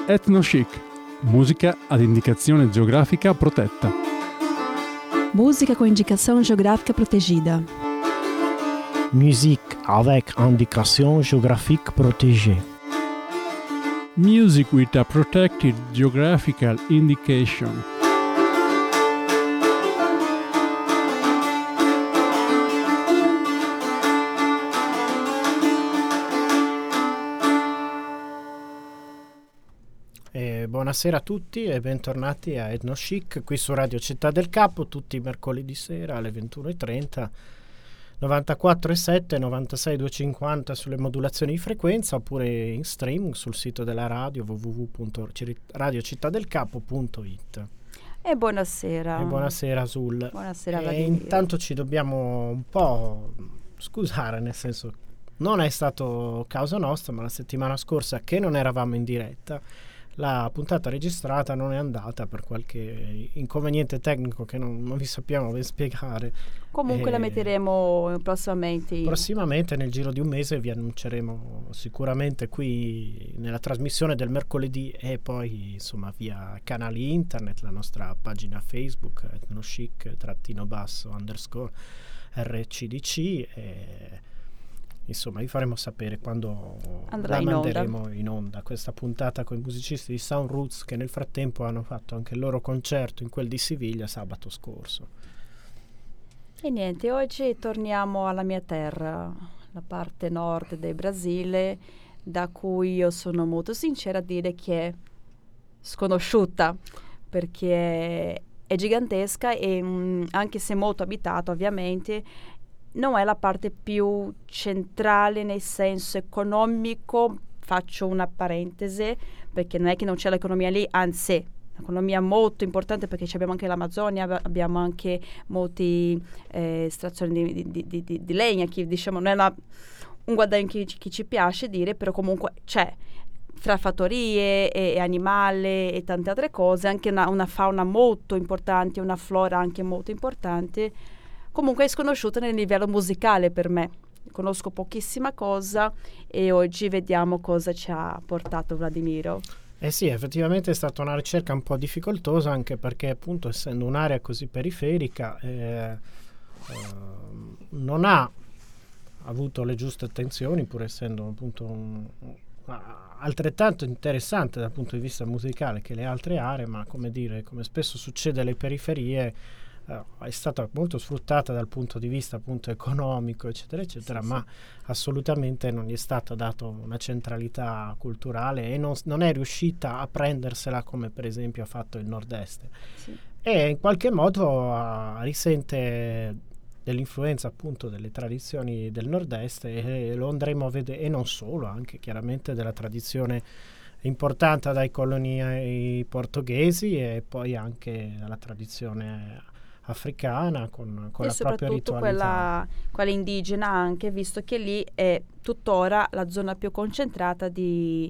Ethno-chic, musica ad indicazione geografica protetta. Música com indicação geográfica protegida. Musique avec indication géographique protégée. Music with a protected geographical indication. Buonasera a tutti e bentornati a Ethno-chic qui su Radio Città del Capo, tutti i mercoledì sera alle 21:30, 94,7, 96,250 sulle modulazioni di frequenza, oppure in streaming sul sito della radio www.radiocittadelcapo.it. E buonasera. E buonasera Sul. Buonasera E Vladimiro. intanto ci dobbiamo un po' scusare, nel senso non è stato causa nostra, ma la settimana scorsa che non eravamo in diretta la puntata registrata non è andata per qualche inconveniente tecnico che non vi sappiamo ben spiegare. Comunque la metteremo prossimamente. Prossimamente, nel giro di un mese, vi annunceremo sicuramente qui nella trasmissione del mercoledì e poi insomma via canali internet, la nostra pagina Facebook ethnochic__RCDC e insomma vi faremo sapere quando andrà la manderemo onda. in onda questa puntata con i musicisti di Sound Roots, che nel frattempo hanno fatto anche il loro concerto in quel di Siviglia sabato scorso. E niente, oggi torniamo alla mia terra, la parte nord del Brasile, da cui io sono molto sincera a dire che è sconosciuta, perché è gigantesca e anche se molto abitata ovviamente, non è la parte più centrale nel senso economico. Faccio una parentesi, perché non è che non c'è l'economia lì, anzi, l'economia molto importante, perché abbiamo anche l'Amazzonia, abbiamo anche molte estrazioni di legna, che diciamo non è un guadagno che ci piace dire, però comunque c'è, fra fattorie e animali e tante altre cose, anche una fauna molto importante, una flora anche molto importante. Comunque è sconosciuta nel livello musicale per me. Conosco pochissima cosa e oggi vediamo cosa ci ha portato Vladimiro. Eh sì, effettivamente è stata una ricerca un po' difficoltosa, anche perché appunto essendo un'area così periferica non ha avuto le giuste attenzioni, pur essendo appunto altrettanto interessante dal punto di vista musicale che le altre aree, ma come spesso succede alle periferie, è stata molto sfruttata dal punto di vista appunto economico eccetera eccetera, sì, ma assolutamente non gli è stata data una centralità culturale e non è riuscita a prendersela come per esempio ha fatto il nord-est, sì, e in qualche modo risente dell'influenza appunto delle tradizioni del nord-est e lo andremo a vedere, e non solo, anche chiaramente della tradizione importata dai coloni portoghesi e poi anche dalla tradizione africana con la propria ritualità. Quella indigena anche, visto che lì è tuttora la zona più concentrata di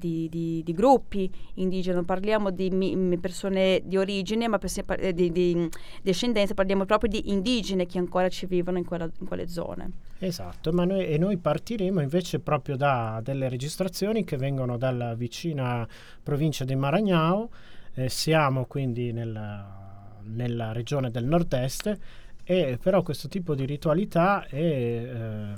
gruppi indigeni. Non parliamo di persone di origine, ma di discendenza, parliamo proprio di indigene che ancora ci vivono in quelle zone. Esatto, ma noi partiremo invece proprio da delle registrazioni che vengono dalla vicina provincia di Maranhão. Siamo quindi nella regione del nord-est, e però questo tipo di ritualità è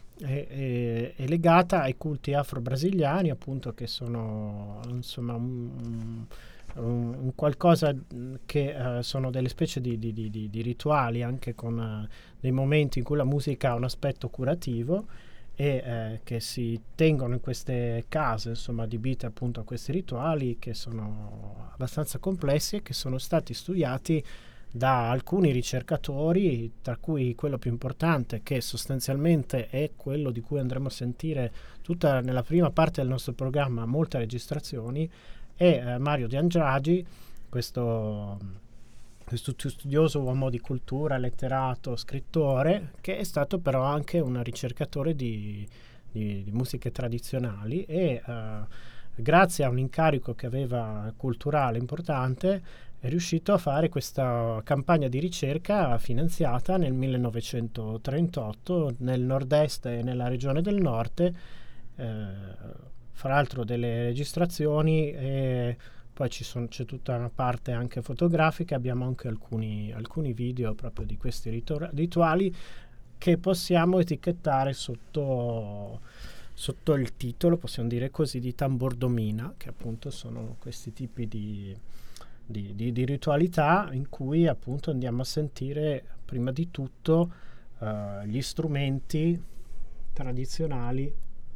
legata ai culti afro-brasiliani, appunto, che sono insomma un qualcosa che sono delle specie di rituali, anche con dei momenti in cui la musica ha un aspetto curativo e che si tengono in queste case, insomma, adibite appunto a questi rituali, che sono abbastanza complessi e che sono stati studiati da alcuni ricercatori, tra cui quello più importante, che sostanzialmente è quello di cui andremo a sentire tutta nella prima parte del nostro programma molte registrazioni, è Mario De Andrade, questo studioso uomo di cultura, letterato, scrittore, che è stato però anche un ricercatore di musiche tradizionali e grazie a un incarico che aveva culturale importante è riuscito a fare questa campagna di ricerca finanziata nel 1938 nel nord-est e nella regione del nord, fra l'altro delle registrazioni, e poi c'è tutta una parte anche fotografica. Abbiamo anche alcuni video proprio di questi rituali che possiamo etichettare sotto il titolo, possiamo dire così, di tambordomina, che appunto sono questi tipi di ritualità in cui appunto andiamo a sentire prima di tutto gli strumenti tradizionali,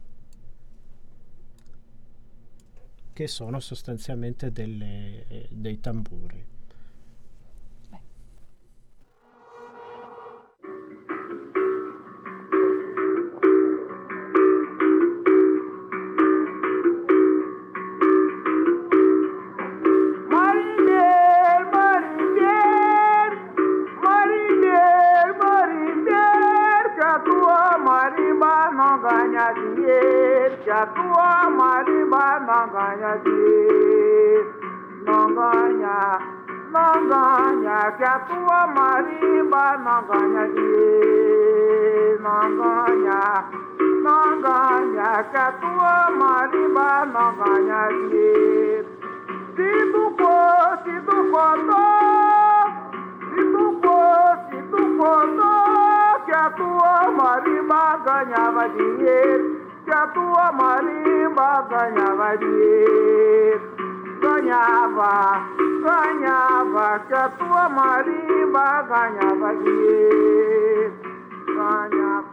che sono sostanzialmente dei tamburi. Chatua marimba nanganya di nanganya chatua marimba nanganya di nanganya chatua marimba nanganya di situko chatua marimba ganyava di Chatua marimba ganhava dinheiro, ganhava, chatua marimba ganhava dinheiro, ganhava.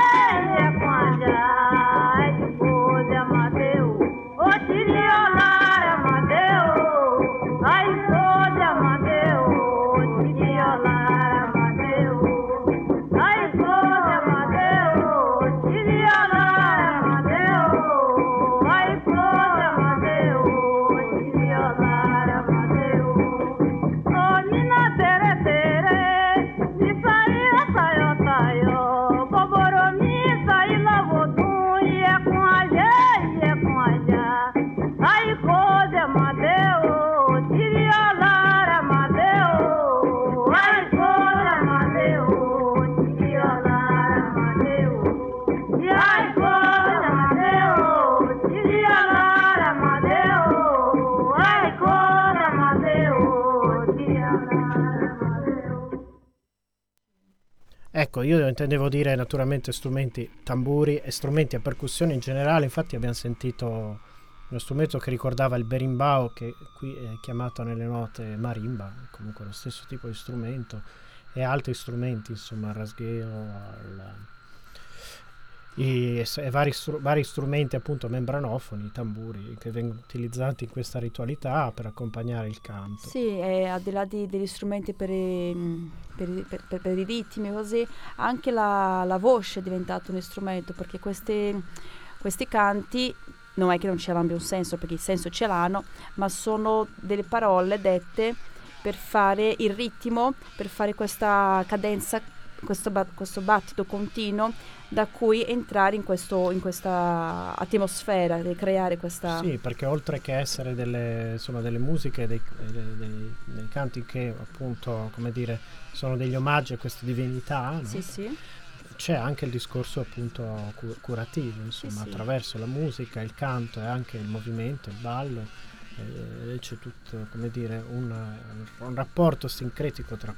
Tiriolá Ecco, io intendevo dire naturalmente strumenti, tamburi e strumenti a percussione in generale. Infatti abbiamo sentito uno strumento che ricordava il berimbau, che qui è chiamato nelle note marimba, comunque lo stesso tipo di strumento, e altri strumenti, insomma, il rasgheo, e vari strumenti appunto membranofoni, tamburi, che vengono utilizzati in questa ritualità per accompagnare il canto. Sì, e al di là degli strumenti per i ritmi così, anche la voce è diventata un strumento, perché questi canti non è che non ce l'hanno un senso, perché il senso ce l'hanno, ma sono delle parole dette per fare il ritmo, per fare questa cadenza, questo battito continuo, da cui entrare in questa atmosfera, di creare questa... Sì, perché oltre che essere delle musiche, dei canti che appunto, come dire, sono degli omaggi a queste divinità, no? Sì, sì. C'è anche il discorso appunto curativo, insomma, sì. Attraverso la musica, il canto e anche il movimento, il ballo, c'è tutto, come dire, un rapporto sincretico tra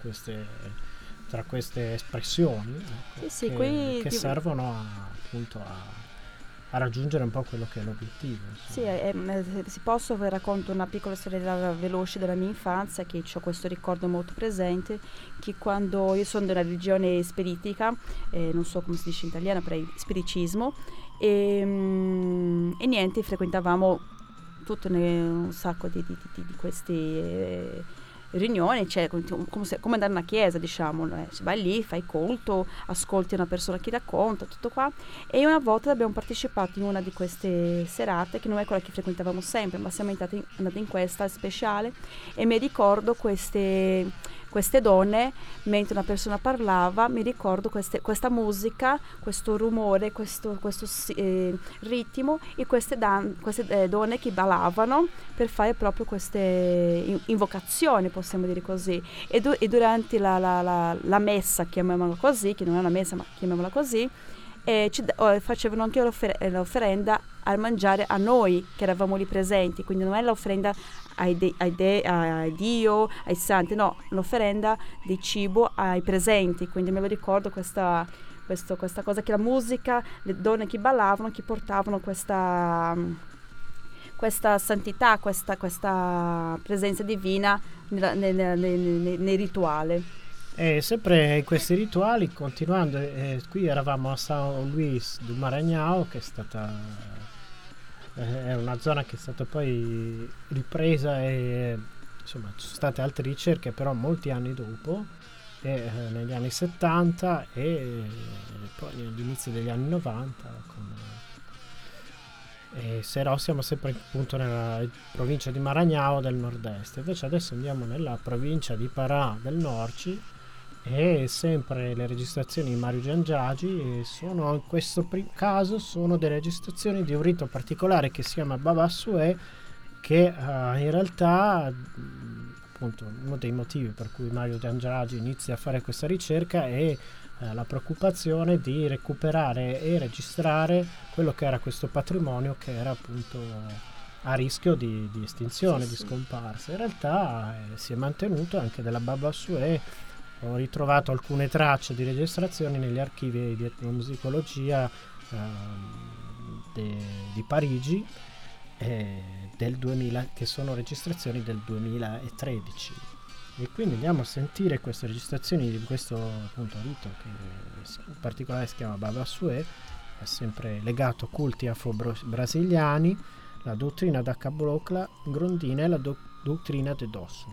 queste espressioni, ecco, Sì, che servono appunto a raggiungere un po' quello che è l'obiettivo. Sì, se posso vi racconto una piccola storia veloce della mia infanzia, che ho questo ricordo molto presente, che quando io sono della religione spiritica, non so come si dice in italiano, però è spiricismo, e niente, frequentavamo tutto un sacco di questi riunioni, cioè come andare in una chiesa, diciamo, vai lì, fai culto, ascolti una persona che racconta, tutto qua. E una volta abbiamo partecipato in una di queste serate, che non è quella che frequentavamo sempre, ma siamo andati in questa speciale, e mi ricordo queste donne, mentre una persona parlava, mi ricordo questa musica, questo rumore, questo ritmo, e queste donne che ballavano per fare proprio queste invocazioni, possiamo dire così. E durante la messa, chiamiamola così, che non è una messa ma chiamiamola così, facevano anche l'offerenda al mangiare a noi che eravamo lì presenti, quindi non è l'offerenda a Dio, ai santi, no, l'offerenda di cibo ai presenti. Quindi me lo ricordo questa cosa, che la musica, le donne che ballavano, che portavano questa santità, questa presenza divina nel rituale. E sempre in questi rituali, continuando, qui eravamo a São Luís do Maranhão, che è una zona che è stata poi ripresa, e insomma ci sono state altre ricerche però molti anni dopo, negli anni 70 e poi all'inizio degli anni 90 però siamo sempre appunto nella provincia di Maranhão del nord-est. Invece adesso andiamo nella provincia di Pará del Norci, e sempre le registrazioni di Mario Giangiagi sono, in questo caso, sono delle registrazioni di un rito particolare che si chiama Babassué, che in realtà appunto uno dei motivi per cui Mario Giangiagi inizia a fare questa ricerca è la preoccupazione di recuperare e registrare quello che era questo patrimonio, che era appunto a rischio di estinzione, di scomparsa. In realtà si è mantenuto anche della Babassué. Ho ritrovato alcune tracce di registrazioni negli archivi di etnomusicologia di Parigi del 2000, che sono registrazioni del 2013. E quindi andiamo a sentire queste registrazioni di questo appunto rito, che in particolare si chiama Babassué, è sempre legato a culti afro-brasiliani, la dottrina da Cabocla Grondina e la dottrina de Dosso.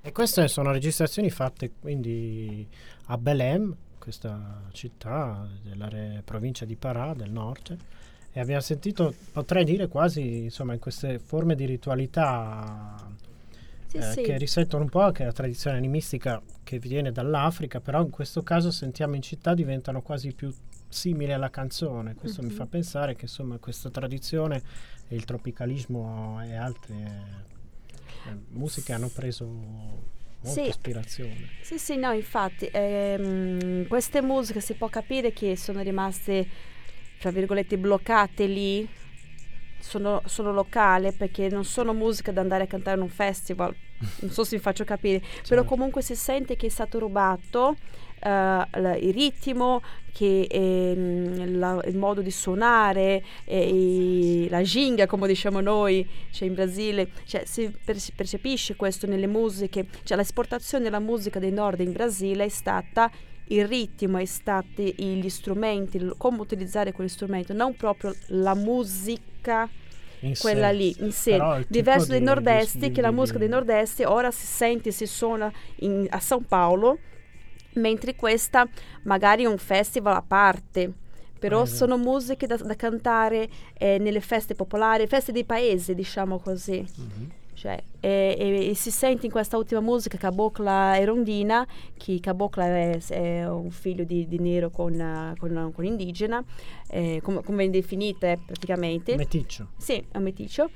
E queste sono registrazioni fatte quindi a Belém, questa città della provincia di Pará del nord, e abbiamo sentito, potrei dire quasi, insomma, in queste forme di ritualità Sì. che risentono un po' anche la tradizione animistica che viene dall'Africa, però in questo caso sentiamo in città diventano quasi più simili alla canzone. Questo mi fa pensare che insomma questa tradizione e il tropicalismo e altre musiche hanno preso molta ispirazione. Sì, no, infatti queste musiche si può capire che sono rimaste, tra virgolette, bloccate lì, sono locali, perché non sono musica da andare a cantare in un festival, non so se mi faccio capire, però comunque si sente che è stato rubato il ritmo, che il modo di suonare, la ginga, come diciamo noi, cioè in Brasile, cioè si percepisce questo nelle musiche, cioè l'esportazione della musica del nord in Brasile è stata il ritmo, è stati gli strumenti, come utilizzare quegli strumenti, non proprio la musica in quella sé. lì in sé, diverso dai nord-est, che la musica dei nord-est ora si sente, si suona a São Paulo, mentre questa magari è un festival a parte, però sono musiche da cantare nelle feste popolari, feste di paese, diciamo così. Cioè, e si sente in questa ultima musica Cabocla e Rondina, che Cabocla è un figlio di nero con indigena, come è definita praticamente. Meticcio. Sì, è un meticcio.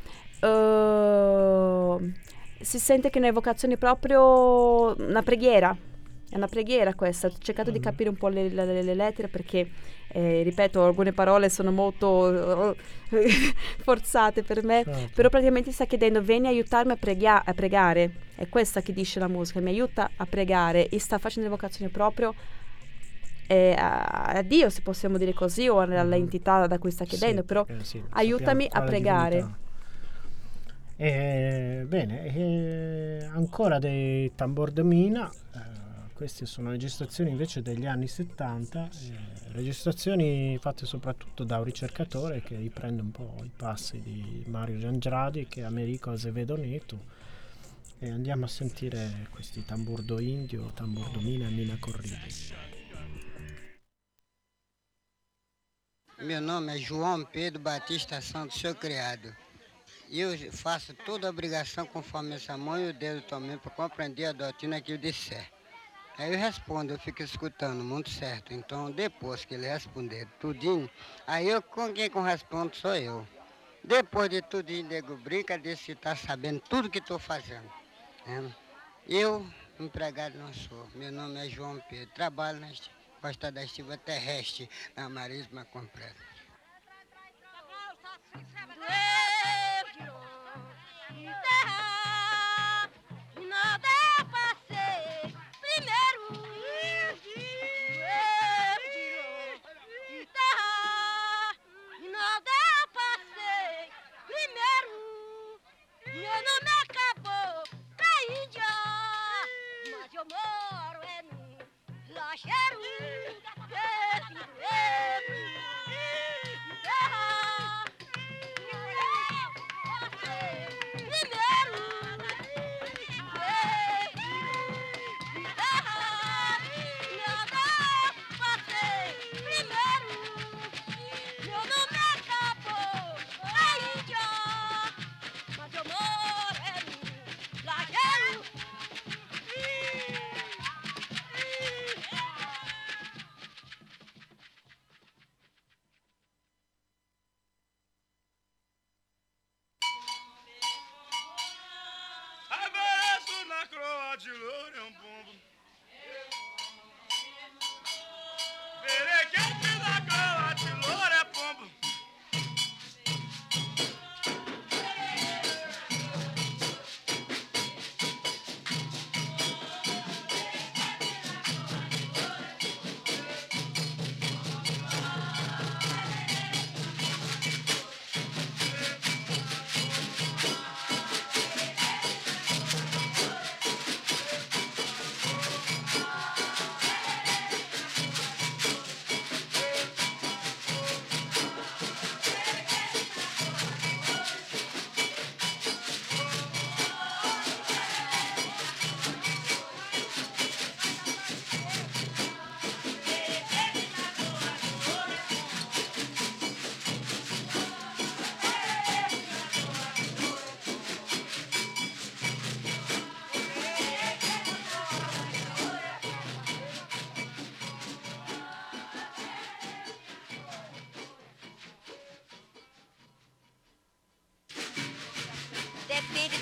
Si sente che è un'evocazione proprio una preghiera. È una preghiera questa. Ho cercato di capire un po' le lettere perché, ripeto, alcune parole sono molto forzate per me, però praticamente sta chiedendo: vieni a aiutarmi a pregare. È questa che dice la musica, mi aiuta a pregare, e sta facendo l'evocazione proprio a Dio, se possiamo dire così, o all'entità da cui sta chiedendo, però aiutami a pregare. Bene, ancora dei tambor de mina. Queste sono registrazioni invece degli anni 70, registrazioni fatte soprattutto da un ricercatore che riprende un po' i passi di Mario Giangradi, che è Americo Azevedo Neto, e andiamo a sentire questi tamburdo indio, tamburdo mina e mina corridi. Meu nome é João Pedro Batista Santos, seu criado. Eu faço toda a obrigação conforme essa mão e o dedo também para compreender a doutrina que eu disser. Aí eu respondo, eu fico escutando, muito certo. Então, depois que ele responder tudinho, aí quem responde sou eu. Depois de tudinho, nego brinca, desse que está sabendo tudo que estou fazendo. Eu, empregado não sou. Meu nome é João Pedro. Trabalho na costa da estiva terrestre, na Marisma Completa.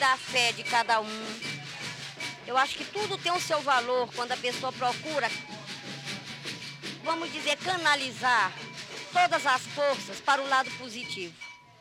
da fé de cada um. Eu acho que tudo tem o seu valor quando a pessoa procura, vamos dizer, canalizar todas as forças para o lado positivo.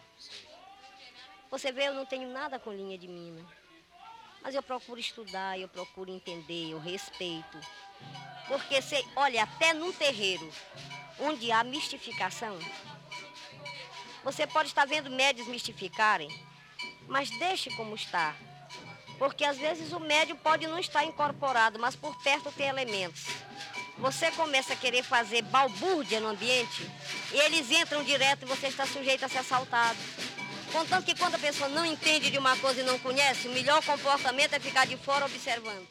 Você vê, eu não tenho nada com linha de mina, mas eu procuro estudar, eu procuro entender, eu respeito. Porque, olha, até num terreiro onde há mistificação, você pode estar vendo médios mistificarem, mas deixe como está. Porque às vezes o médium pode não estar incorporado, mas por perto tem elementos. Você começa a querer fazer balbúrdia no ambiente e eles entram direto e você está sujeito a ser assaltado. Contanto que quando a pessoa não entende de uma coisa e não conhece, o melhor comportamento é ficar de fora observando.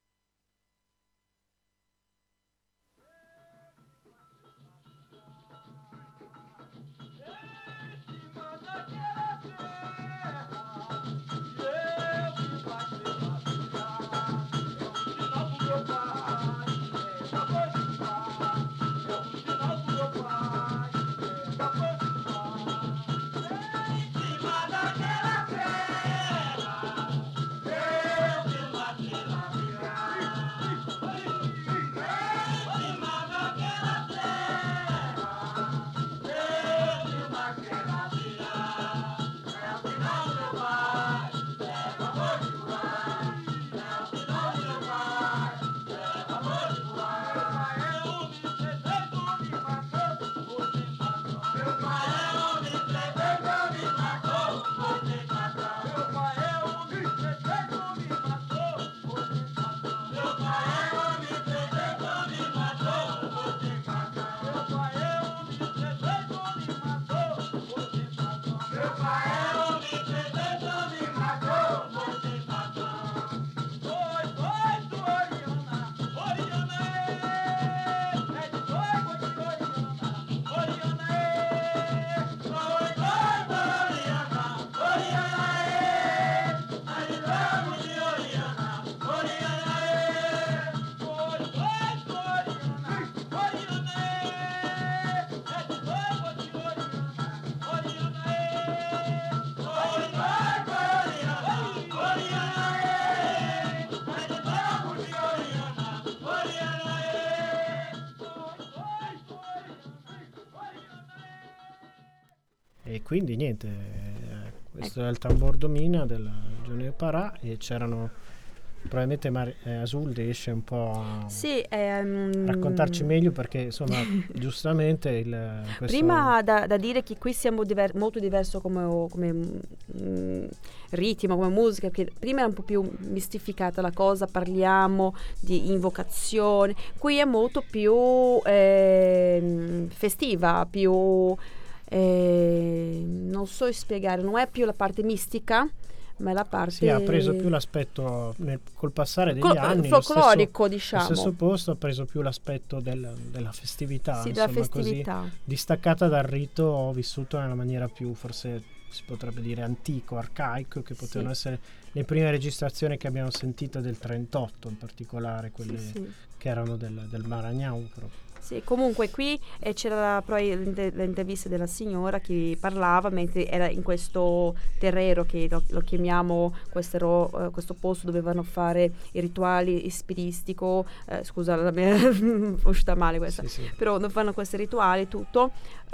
E quindi niente, questo è il tambor domina della Junior Parà e c'erano probabilmente Azul riesce un po' a raccontarci meglio perché insomma giustamente questo... Prima da dire che qui siamo molto diverso come ritmo, come musica, perché prima è un po' più mistificata la cosa, parliamo di invocazione, qui è molto più festiva, più non so spiegare, non è più la parte mistica, ma è la parte... Sì, ha preso più l'aspetto, col passare degli anni, folclorico, diciamo. Lo stesso posto ha preso più l'aspetto della festività, sì, insomma, della festività. Così, distaccata dal rito, vissuto nella maniera più, forse si potrebbe dire, antico, arcaico, che potevano essere le prime registrazioni che abbiamo sentito del 38, in particolare, quelle che erano del Maranhão proprio. Sì, comunque qui c'era poi l'intervista della signora che parlava mentre era in questo terreno che lo chiamiamo questo posto dove vanno a fare i rituali spiritistico, scusa la mia uscita male questa, sì. Però non fanno questi rituali tutto,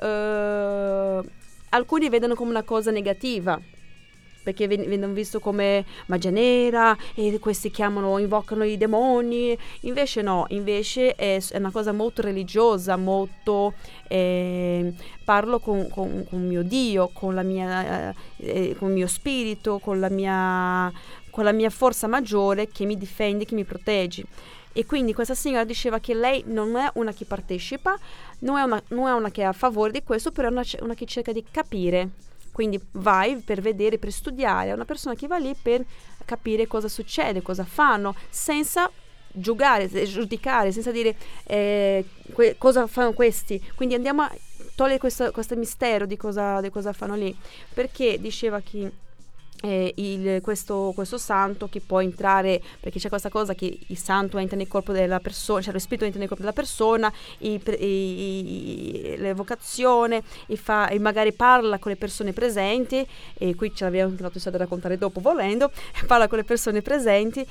alcuni vedono come una cosa negativa perché vengono visto come magia nera e questi invocano i demoni, invece no, invece è una cosa molto religiosa, molto parlo con mio Dio, con la mia con il mio spirito, con la mia forza maggiore che mi difende, che mi protegge. E quindi questa signora diceva che lei non è una che partecipa, non è una che è a favore di questo, però è una che cerca di capire. Quindi vai per vedere, per studiare, è una persona che va lì per capire cosa succede, cosa fanno, senza giudicare, senza dire cosa fanno questi. Quindi andiamo a togliere questo mistero di cosa fanno lì, perché diceva che questo santo che può entrare, perché c'è questa cosa che il santo entra nel corpo della persona, cioè lo spirito entra nel corpo della persona, l'evocazione, e magari parla con le persone presenti, e qui ce l'abbiamo anche un'altra storia da raccontare dopo volendo, parla con le persone presenti,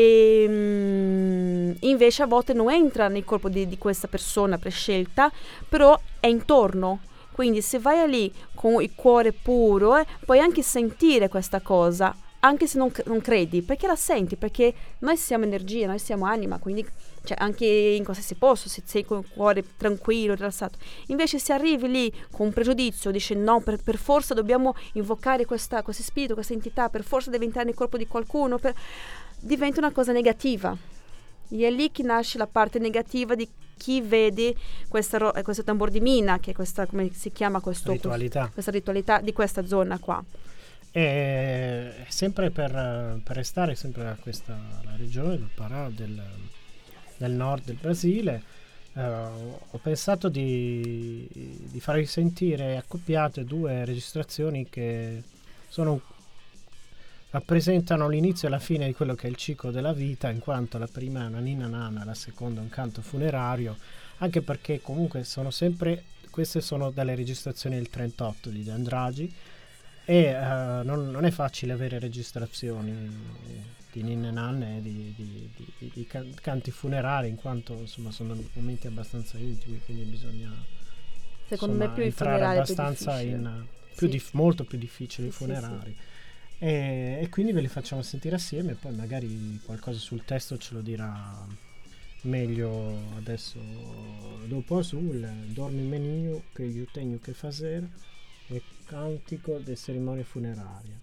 e invece a volte non entra nel corpo di questa persona prescelta, però è intorno. Quindi se vai lì con il cuore puro, puoi anche sentire questa cosa, anche se non credi, perché la senti, perché noi siamo energia, noi siamo anima, quindi cioè, anche in qualsiasi posto, se sei con il cuore tranquillo, rilassato. Invece se arrivi lì con un pregiudizio, dici no, per forza dobbiamo invocare questo spirito, questa entità, per forza deve entrare nel corpo di qualcuno, diventa una cosa negativa. E è lì che nasce la parte negativa di chi vede questo tambor di mina, che è questa, come si chiama questa ritualità di questa zona qua. E sempre per restare sempre a la regione del Pará, del nord del Brasile, ho pensato di farvi sentire accoppiate 2 registrazioni che rappresentano l'inizio e la fine di quello che è il ciclo della vita, in quanto la prima è una ninna nanna, la seconda è un canto funerario, anche perché comunque queste sono delle registrazioni del 38 di De Andrade, e non è facile avere registrazioni di ninne nanne, di canti funerari, in quanto insomma sono momenti abbastanza intimi, quindi bisogna secondo me più entrare abbastanza molto più difficili i sì, funerari. sì. E quindi ve li facciamo sentire assieme, poi magari qualcosa sul testo ce lo dirà meglio adesso dopo sul Dorme Menino che io tenho che fazer, e cantico de cerimonia funeraria.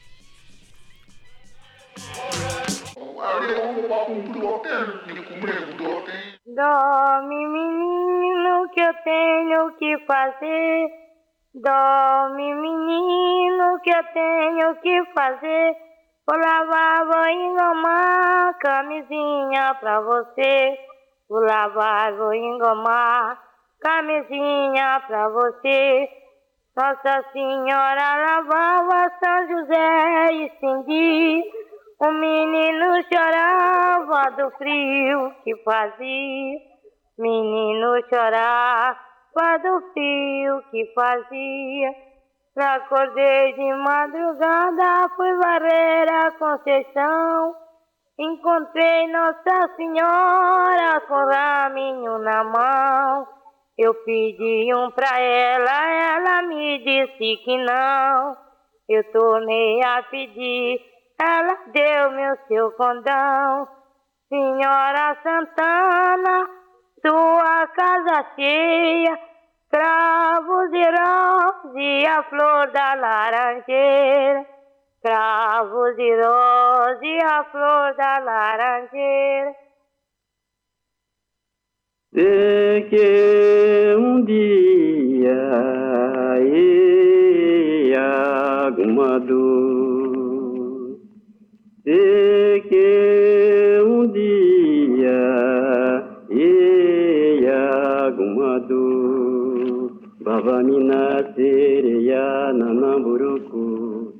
Dorme menino que eu tenho que fazer. Dorme, menino, que eu tenho que fazer. Vou lavar, vou engomar camisinha pra você. Vou lavar, vou engomar camisinha pra você. Nossa Senhora lavava, São José estendia. O menino chorava do frio que fazia. Menino chorava do frio que fazia. Acordei de madrugada, fui varrer a Conceição. Encontrei Nossa Senhora com raminho na mão. Eu pedi pra ela me disse que não. Eu tornei a pedir, ela deu-me o seu condão. Senhora Santana, tua casa cheia, cravos e rosas e a flor da laranjeira. Cravos e rosas e a flor da laranjeira. De que dia ia alguma dor, de que dia ia alguma dor, Bavamina sereia nanamburuku,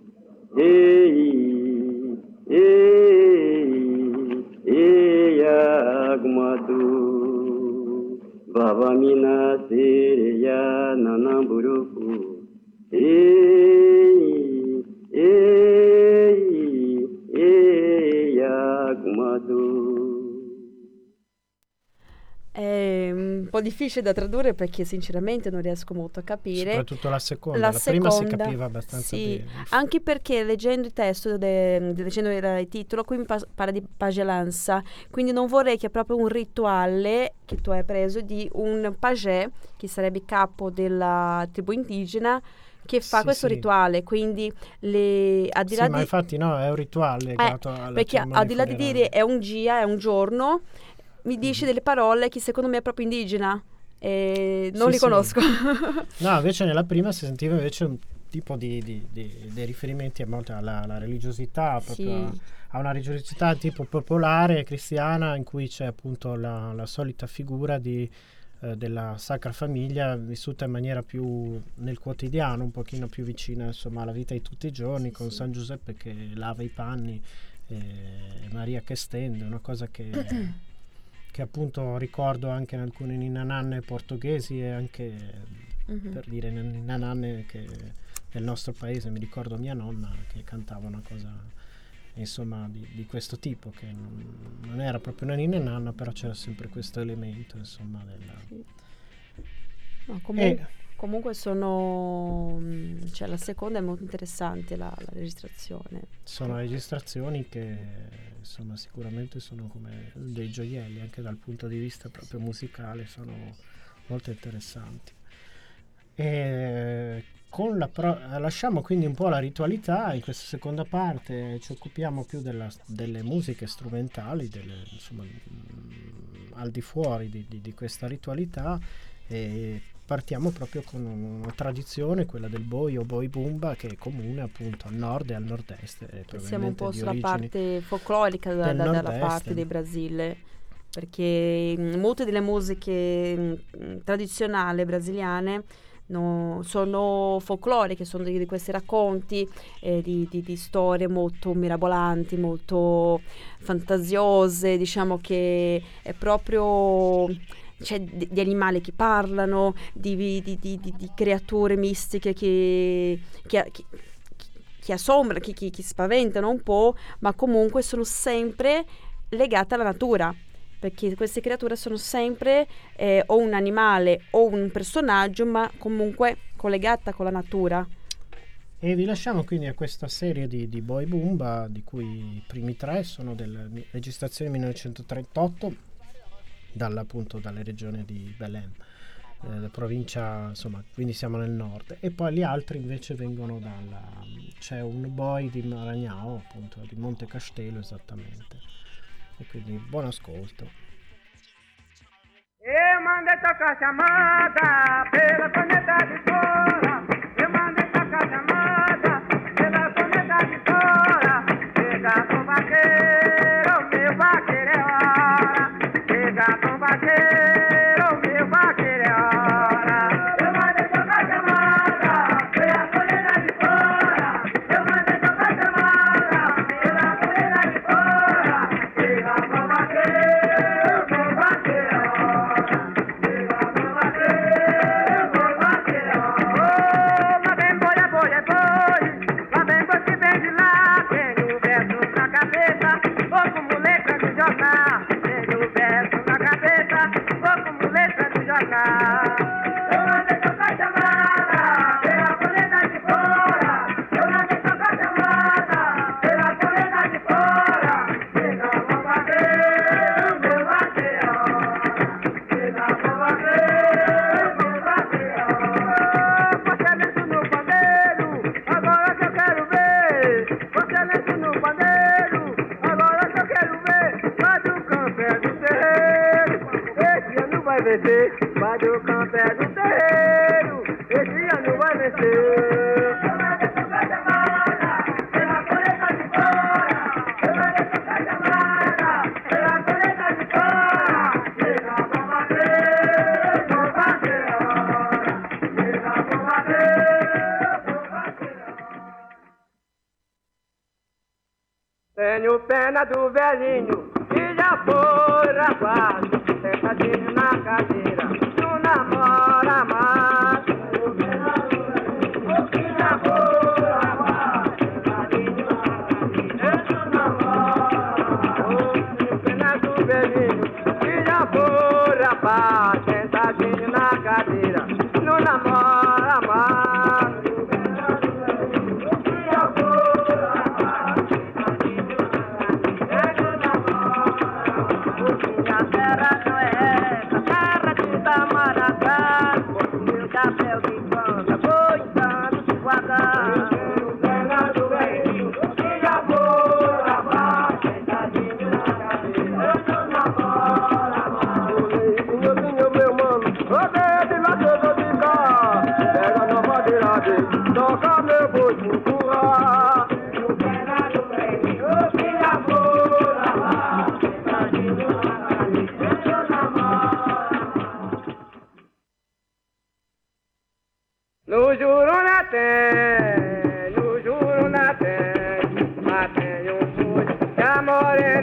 ia alguma dor. Bavamina sereia nanamburuku, È un po' difficile da tradurre perché sinceramente non riesco molto a capire. Soprattutto la seconda, la prima si capiva abbastanza bene. Anche perché leggendo il testo, leggendo il titolo, qui mi parla di pagelanza, quindi non vorrei che è proprio un rituale che tu hai preso di un pagè, che sarebbe capo della tribù indigena, che fa questo rituale, quindi al di là ma infatti no, è un rituale legato alla perché al di là di dire è un dia, è un giorno, mi dice delle parole che secondo me è proprio indigena e non li conosco. No, invece nella prima si sentiva invece un tipo di dei riferimenti molto alla religiosità, proprio a una religiosità tipo popolare cristiana, in cui c'è appunto la solita figura di della Sacra Famiglia vissuta in maniera più nel quotidiano, un pochino più vicina insomma alla vita di tutti i giorni, con San Giuseppe che lava i panni e Maria che stende, una cosa che appunto ricordo anche in alcune ninna-nanne portoghesi e anche per dire ninna-nanne che nel nostro paese, mi ricordo mia nonna che cantava una cosa insomma di questo tipo, che non era proprio una ninna nanna, però c'era sempre questo elemento insomma No, comunque sono cioè la seconda è molto interessante, la registrazione. Sono registrazioni che insomma sicuramente sono come dei gioielli anche dal punto di vista proprio musicale, sono molto interessanti. E lasciamo quindi un po' la ritualità. In questa seconda parte ci occupiamo più delle musiche strumentali, insomma, al di fuori di questa ritualità, e partiamo proprio con una tradizione, quella del boi o boi bumba, che è comune appunto al nord e al nord-est. Siamo un po' sulla parte folclorica dalla parte del Brasile, perché molte delle musiche tradizionali brasiliane sono folcloriche, sono di questi racconti di storie molto mirabolanti, molto fantasiose, diciamo che è proprio di animali che parlano, di creature mistiche che assombrano, che spaventano un po', ma comunque sono sempre legate alla natura, perché queste creature sono sempre o un animale o un personaggio, ma comunque collegata con la natura. E vi lasciamo quindi a questa serie di Boi Bumba, di cui i primi 3 sono delle registrazioni 1938 dalle regioni di Belém, provincia, insomma, quindi siamo nel nord, e poi gli altri invece vengono c'è un Boi di Maranhão, appunto di Monte Castelo esattamente. E quindi buon ascolto. Eu mandei tocar chamada pela planeta de fora. Eu mandei tocar chamada pela planeta de fora. Chega com vaqueiro, meu vaqueiro é hora. Chega com vaqueiro, meu vaqueiro é hora. Eu mandei tocar chamada pela planeta de fora. Eu mandei tocar chamada pela planeta de fora. Chega com vaqueiro, meu vaqueiro é hora. Vai do campo é do terreiro, esse ano vai vencer. Eu mandei tocar chamada pela colheita de fora. Eu mandei tocar chamada pela colheita de fora. Chega com vaqueiro, com vaqueiro. Chega com vaqueiro, com vaqueiro. Tenho pena do velhinho que já foi rapaz. Sentadinho na cadeira, não namora mais. Tenho pena do velhinho que já foi rapaz. Sentadinho na cadeira, não namora mais. Tenho pena do velhinho que já foi rapaz. Sentadinho na cadeira, não namora mais. Tenho pena do velhinho que já foi rapaz. Sentadinho na cadeira, não namora mais. Minha terra não é essa, terra de Itamaracá. Meu chapéu de canta, vou andando devagar. Tenho pena do velhinho que já foi rapaz. Sentadinho na cadeira, eu não namoro mais.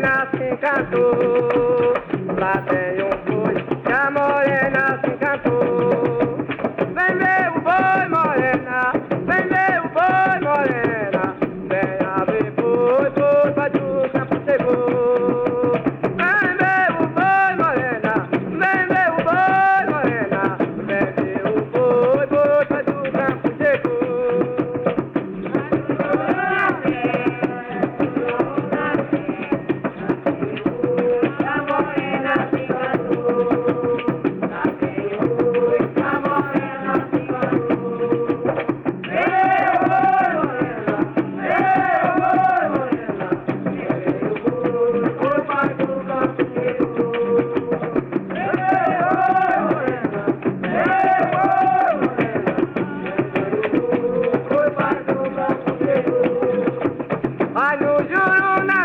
morena se encantou. Lá tem boi que a morena se encantou. Vem ver o boi, morena, vem ver o boi, morena. Venha ver boi, boi, vai do campo chegou. Vem ver o boi, morena, vem ver o boi, morena. Vem ver o boi, boi, vai do campo chegou. Vai no Juruna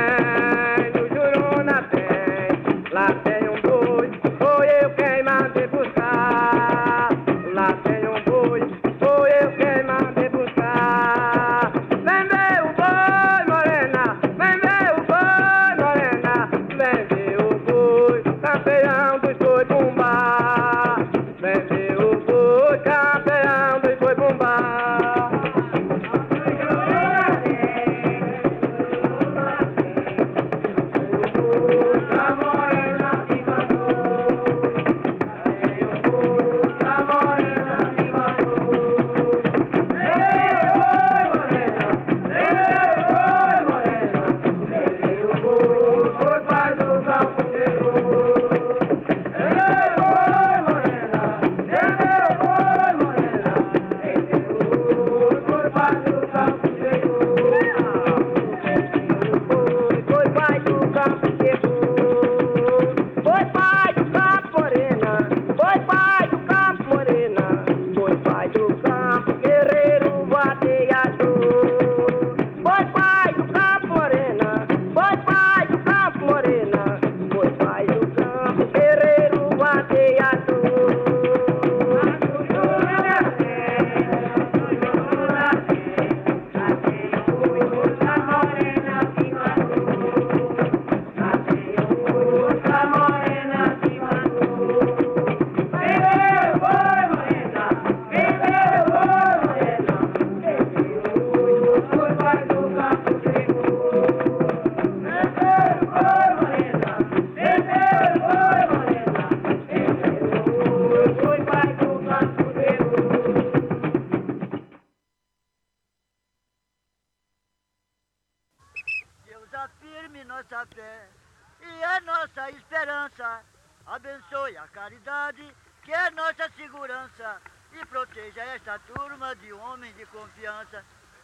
tem, lá tem boi, foi eu quem mandei buscar. Lá tem boi, foi eu quem mandei buscar. Vem ver o boi, morena, vem ver o boi, morena. Vem ver o boi, campeão dos boi bumbá. Vem ver o boi, campeão dos boi bumbá. Deus afirme nossa fé e a nossa esperança. Abençoe a caridade, que é nossa segurança, e proteja esta turma de homens de confiança.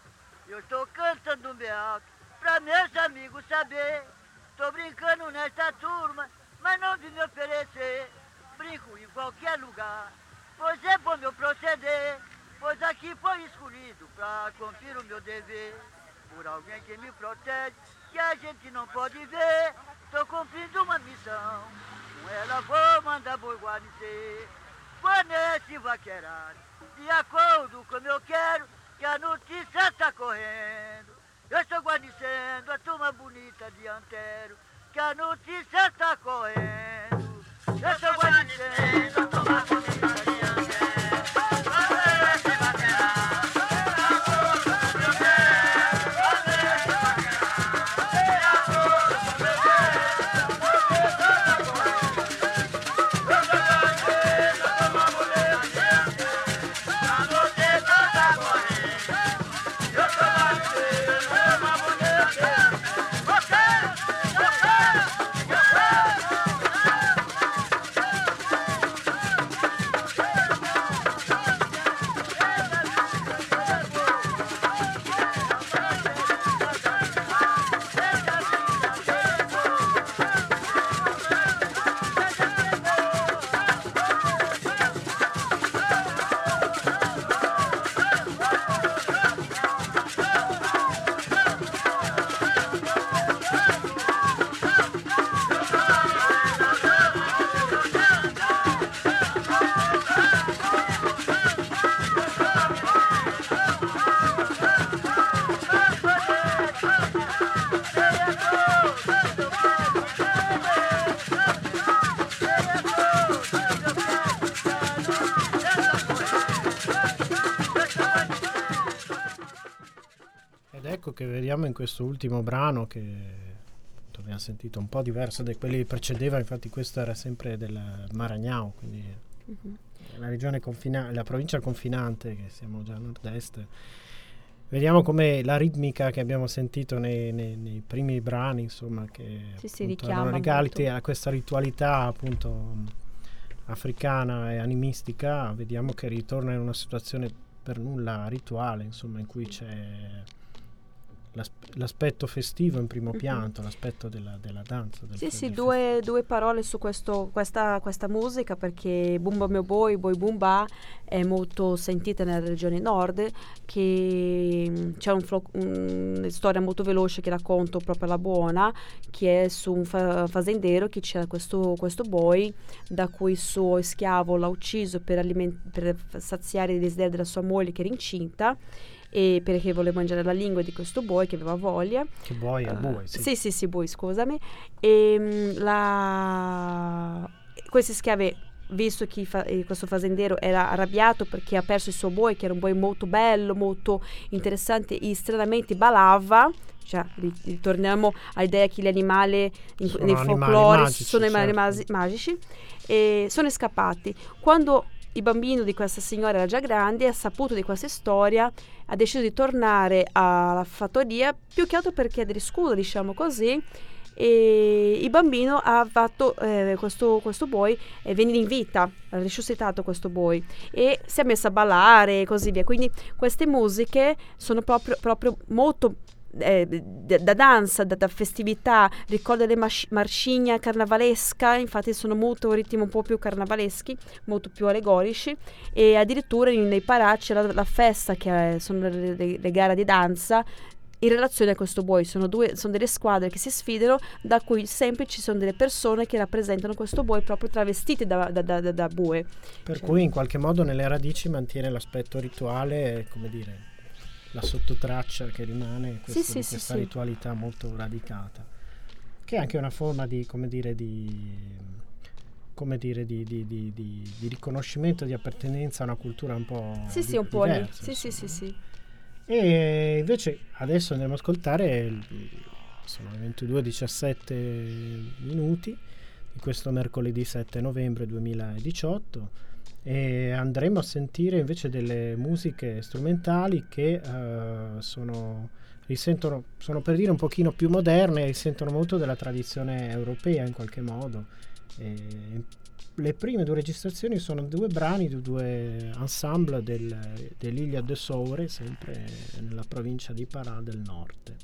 Eu estou cantando bem alto para meus amigos saber. Estou brincando nesta turma, mas não vim me oferecer. Brinco em qualquer lugar, pois é bom meu proceder, pois aqui foi escolhido para cumprir o meu dever. Por alguém que me protege, que a gente não pode ver. Estou cumprindo uma missão, com ela vou mandar boi guarnecer. Foi nesse vaqueirado, de acordo como eu quero, que a notícia está correndo. Eu estou guarnecendo a turma bonita de Antero, que a notícia está correndo. Eu estou guarnecendo a turma bonita de Antero. che vediamo in questo ultimo brano, che abbiamo sentito un po' diverso da quelli che precedeva, infatti questo era sempre del Maranhão, quindi la regione la provincia confinante, che siamo già a nord-est. Vediamo come la ritmica che abbiamo sentito nei primi brani, insomma, che erano legati a questa ritualità appunto africana e animistica, vediamo che ritorna in una situazione per nulla rituale, insomma, in cui c'è l'aspetto festivo in primo piano, l'aspetto della danza. Due parole su questa musica, perché Bumba Meu Boi, Boi Bumba è molto sentita nella regione nord, che c'è una storia molto veloce che racconto proprio alla buona, che è su un fazendero che c'era questo boi da cui il suo schiavo l'ha ucciso per saziare i desideri della sua moglie che era incinta, e perché voleva mangiare la lingua di questo boi che aveva voglia. Che boi è boi, sì. Sì, boi, scusami. E questi schiavi, visto che questo fazendero era arrabbiato perché ha perso il suo boi, che era un boi molto bello, molto interessante e stranamente ballava, cioè ritorniamo all'idea che gli animali nei folklore sono animali magici, e sono scappati. Quando il bambino di questa signora era già grande, ha saputo di questa storia, ha deciso di tornare alla fattoria, più che altro per chiedere scusa, diciamo così, e il bambino ha fatto questo boi venire in vita, ha risuscitato questo boi e si è messo a ballare e così via. Quindi queste musiche sono proprio molto da danza, da festività, ricorda le marcigna carnavalesca, infatti sono molto ritmi un po' più carnavaleschi, molto più allegorici, e addirittura nei parà c'è la festa, che sono le gare di danza in relazione a questo boi. Sono delle squadre che si sfidano, da cui sempre ci sono delle persone che rappresentano questo boi proprio travestite da bue. Per cui in qualche modo nelle radici mantiene l'aspetto rituale, come dire, la sottotraccia che rimane questa ritualità molto radicata, che è anche una forma di riconoscimento, di appartenenza a una cultura un po' diversa. Sì. E invece adesso andiamo ad ascoltare, sono le 22:17 minuti di questo mercoledì 7 novembre 2018, e andremo a sentire invece delle musiche strumentali che sono per dire un pochino più moderne, risentono molto della tradizione europea in qualche modo. Le prime due registrazioni sono due brani di due ensemble dell'Ilha de Soure, sempre nella provincia di Pará del Nord.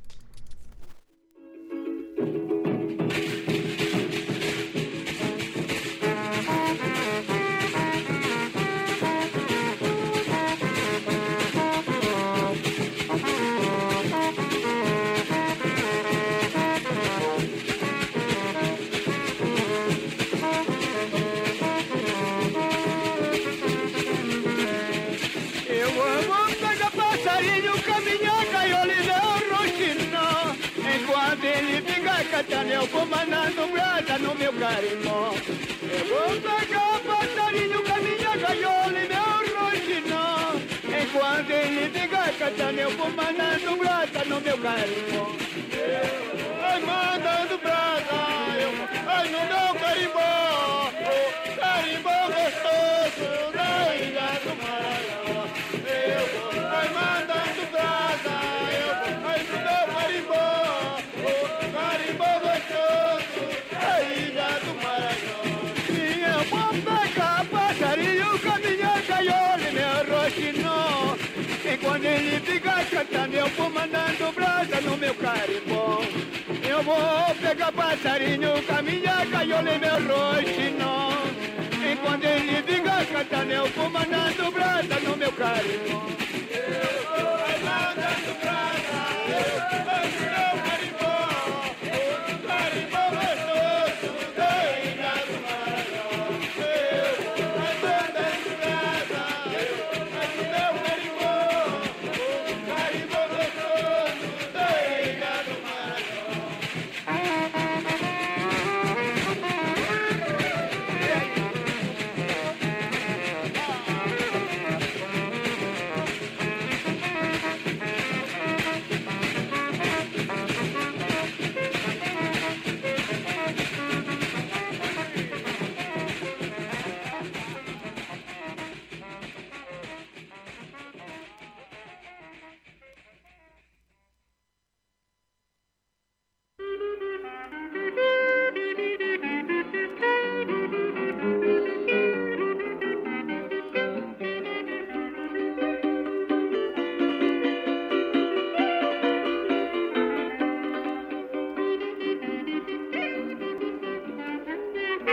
Eu vou mandando brasa no meu carimbó. Eu vou pegar passarinho, caminha, gaiola e meu roxinó. Enquanto ele fica cantando, eu vou mandando brasa no meu carimbó. Ai, mandando brasa, ai, no meu carimbó. Carimbó gostoso da ilha do Maranhão. Ai, mandando brasa, ai, no meu carimbó. Carimbó gostoso da ilha do Maranhão. E eu vou pegar passarinho, caminhar, gaiola e meu roxinó. E quando ele fica cantando, eu vou mandando brasa no meu carimbó. Eu vou pegar passarinho, caminhar, gaiola e meu roxinó. E quando ele fica cantando, eu vou mandando brasa no meu carimbó. Eu vou mandando brasa no meu carimbó.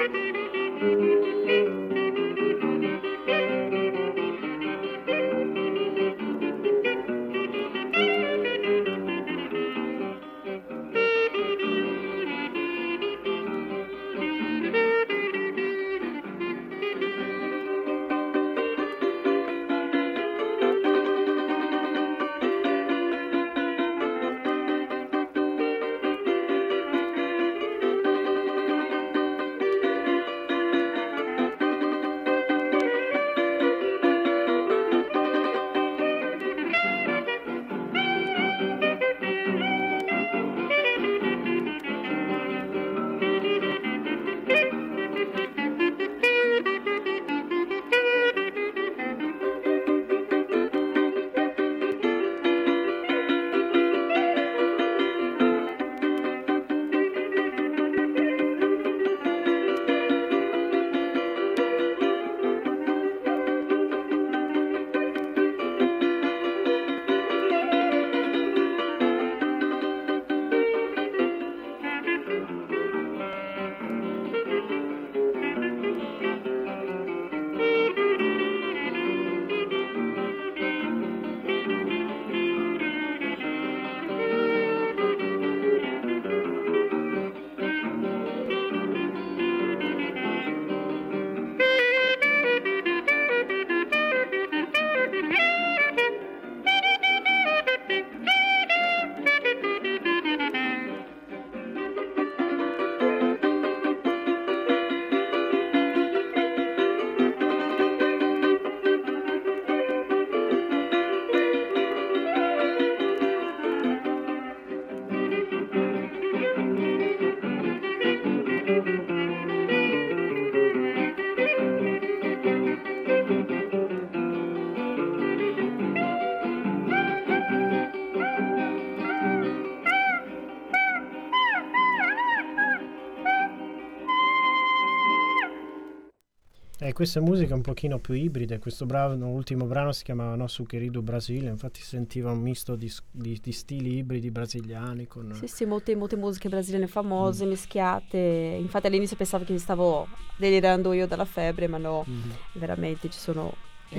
Queste musiche un pochino più ibride. Questo ultimo brano si chiamava Nosso Querido Brasile, infatti si sentiva un misto di stili ibridi brasiliani con... Sì, molte musiche brasiliane famose mischiate. Infatti all'inizio pensavo che stavo delirando io dalla febbre, ma no, veramente ci sono...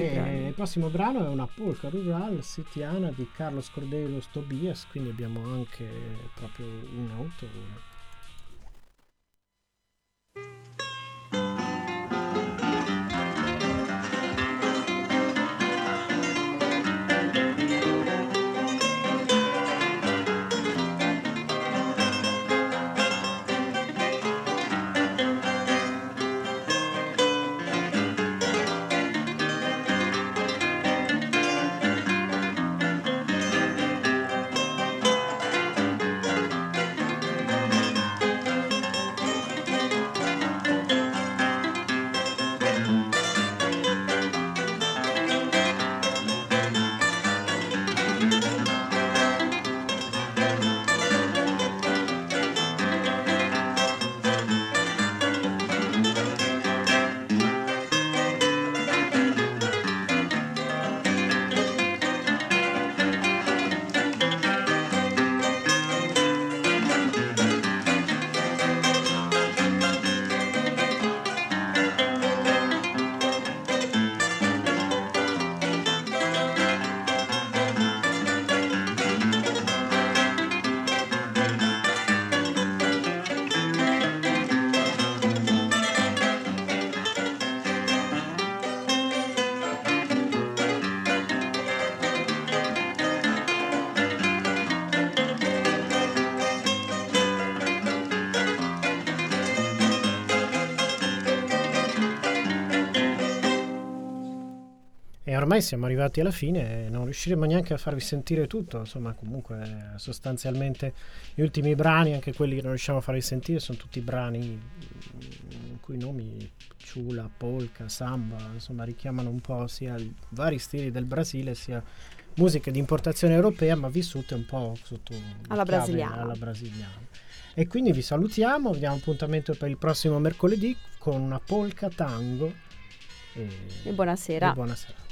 Il prossimo brano è una polka rural sitiana di Carlos Cordelos Tobias, quindi abbiamo anche proprio un autore. Ormai siamo arrivati alla fine e non riusciremo neanche a farvi sentire tutto, insomma comunque sostanzialmente gli ultimi brani, anche quelli che non riusciamo a farvi sentire, sono tutti brani in cui nomi chula, polka, samba, insomma richiamano un po' sia i vari stili del Brasile sia musiche di importazione europea ma vissute un po' sotto alla brasiliana. E quindi vi salutiamo, vi diamo appuntamento per il prossimo mercoledì con una polka tango e buonasera. E buonasera.